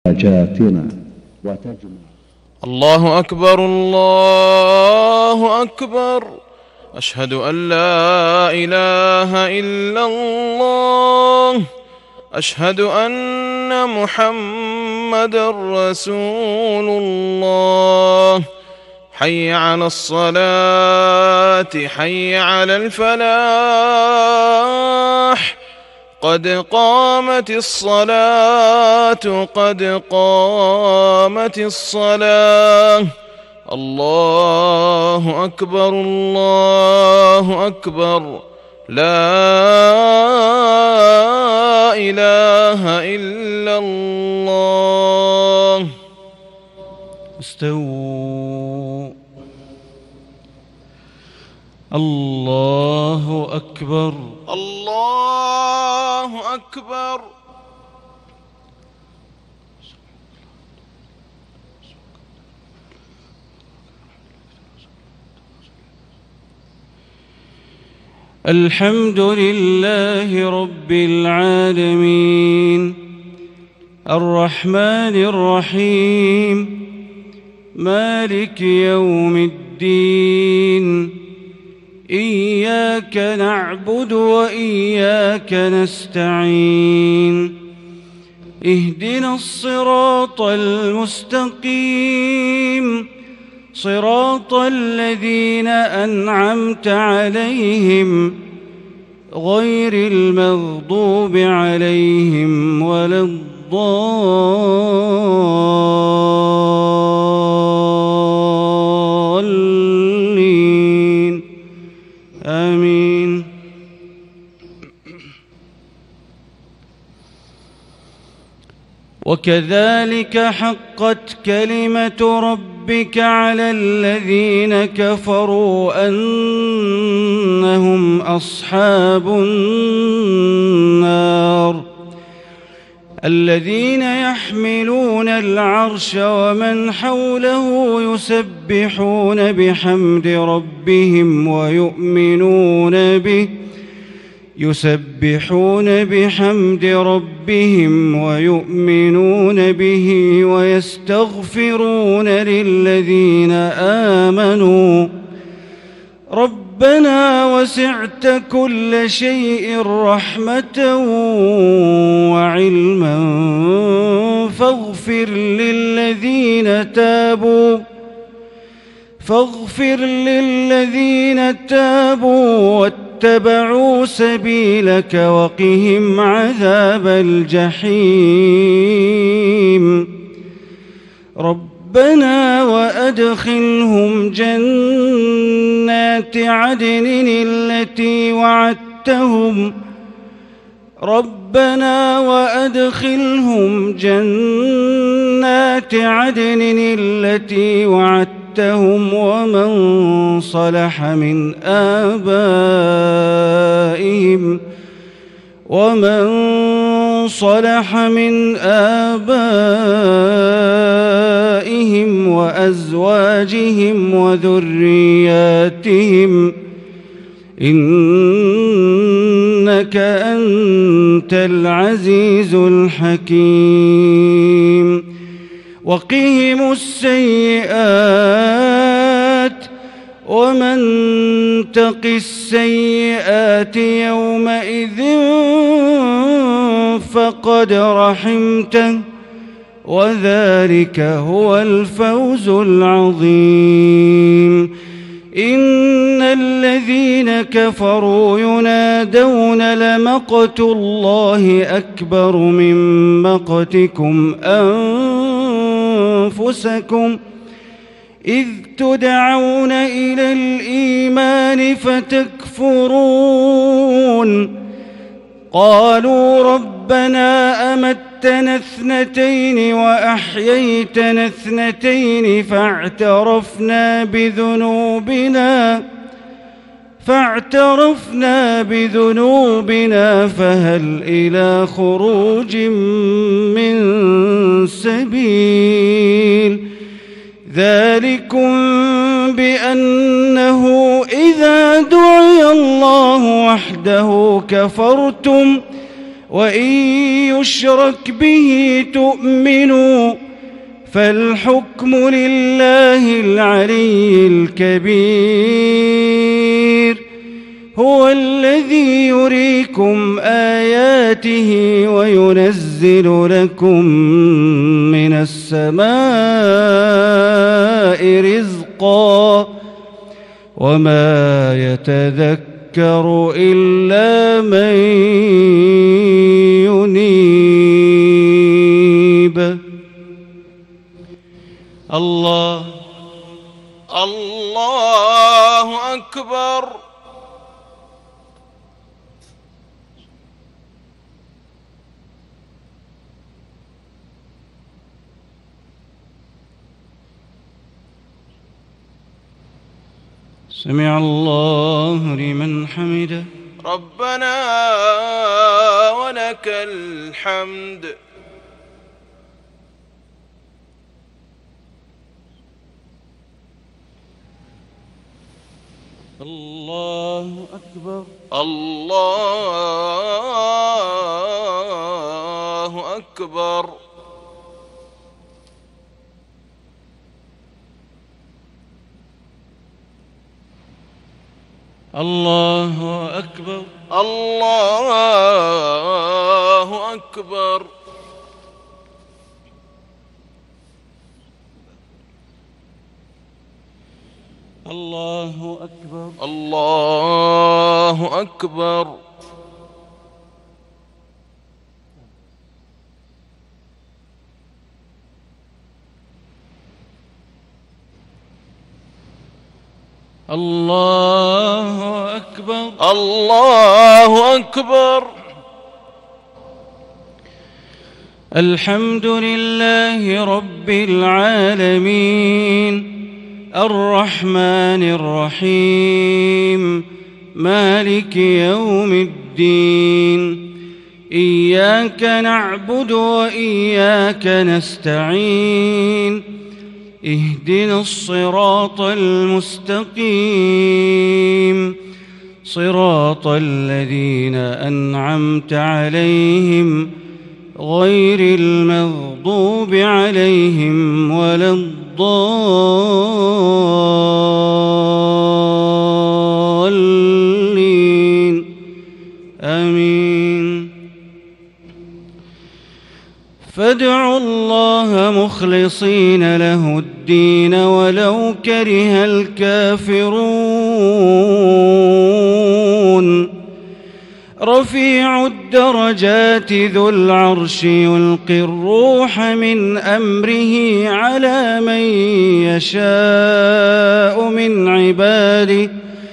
حاجاتنا وتجمع. الله أكبر الله أكبر، أشهد أن لا إله إلا الله، أشهد أن محمدًا رسول الله. حي على الصلاة، حي على الفلاح، قد قامت الصلاة، قد قامت الصلاة. الله أكبر الله أكبر، لا إله إلا الله. استووا. الله أكبر الله أكبر. الحمد لله رب العالمين، الرحمن الرحيم، مالك يوم الدين. إياك نعبد وإياك نستعين، اهدنا الصراط المستقيم، صراط الذين أنعمت عليهم غير المغضوب عليهم ولا الضالين، آمين. وكذلك حقت كلمة ربك على الذين كفروا أنهم أصحاب النار. الذين يحملون العرش ومن حوله يسبحون بحمد ربهم ويؤمنون به ويستغفرون للذين آمنوا ربنا وسعت كل شيء رحمة وعلما فاغفر للذين تابوا واتبعوا سبيلك وقهم عذاب الجحيم. ربنا وأدخلهم جنات عدن التي وعدتهم ومن صلح من آبائهم وأزواجهم وذرياتهم إنك أنت العزيز الحكيم. وقهم السيئات ومن تق السيئات يومئذ فقد رحمته وذلك هو الفوز العظيم. إن الذين كفروا ينادون لمقت الله أكبر من مقتكم أنفسكم إذ تدعون إلى الإيمان فتكفرون. قالوا ربنا أمتنا اثنتين وأحييتنا اثنتين فاعترفنا بذنوبنا فهل إلى خروج من سبيل. ذلكم بأنه إذا دعي الله وحده كفرتم وإن يشرك به تؤمنوا فالحكم لله العلي الكبير. هو الذي يريكم آياته وينزل لكم من السماء رزقا وما يتذكر إلا من ينيب. الله أكبر. سمع الله لمن حمده. ربنا ولك الحمد. الله أكبر. الله أكبر. الله أكبر. الله أكبر. الله أكبر. الله أكبر. الله أكبر. الله أكبر. الحمد لله رب العالمين الرحمن الرحيم مالك يوم الدين. إياك نعبد وإياك نستعين. اهدنا الصراط المستقيم صراط الذين أنعمت عليهم غير المغضوب عليهم ولا الضالين. آمين. فادعوا الله مخلصين له الدين ولو كره الكافرون. رفيع الدرجات ذو العرش يلقي الروح من أمره على من يشاء من عباده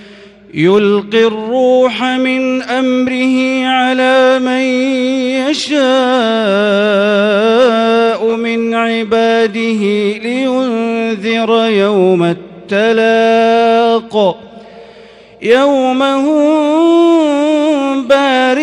لينذر يوم التلاق يوم هم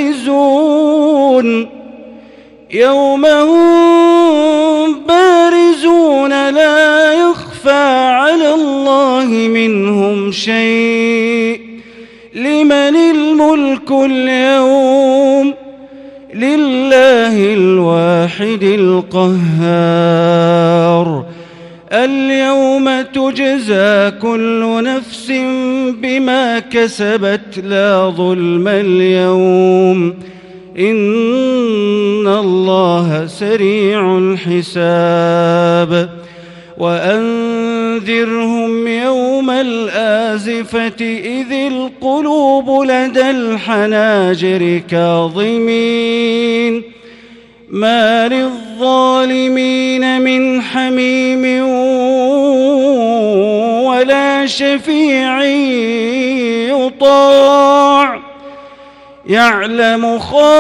بارزون لا يخفى على الله منهم شيء. لمن الملك اليوم؟ لله الواحد القهار. اليوم تجزى كل نفس بما كسبت لا ظلم اليوم إن الله سريع الحساب. وأنذرهم يوم الآزفة إذ القلوب لدى الحناجر كاظمين ما للظالمين من حميم ولا شفيع يطاع يعلم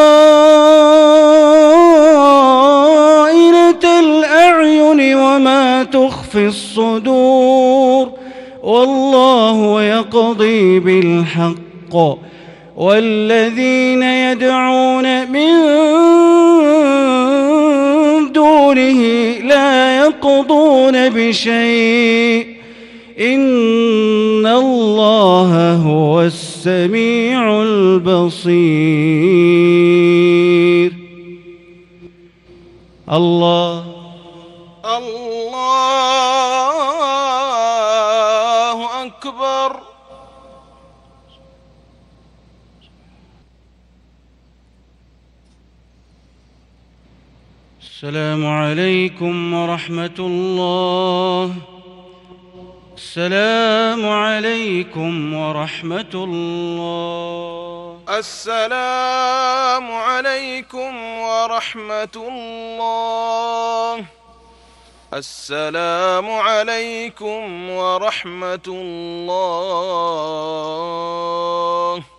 خائنة الأعين وما تخفي الصدور. والله يقضي بالحق والذين يدعون من دونه لا يقضون بشيء إن الله هو السميع البصير. الله الله أكبر. السلام عليكم ورحمة الله. السلام عليكم ورحمة الله. السلام عليكم ورحمة الله. السلام عليكم ورحمة الله.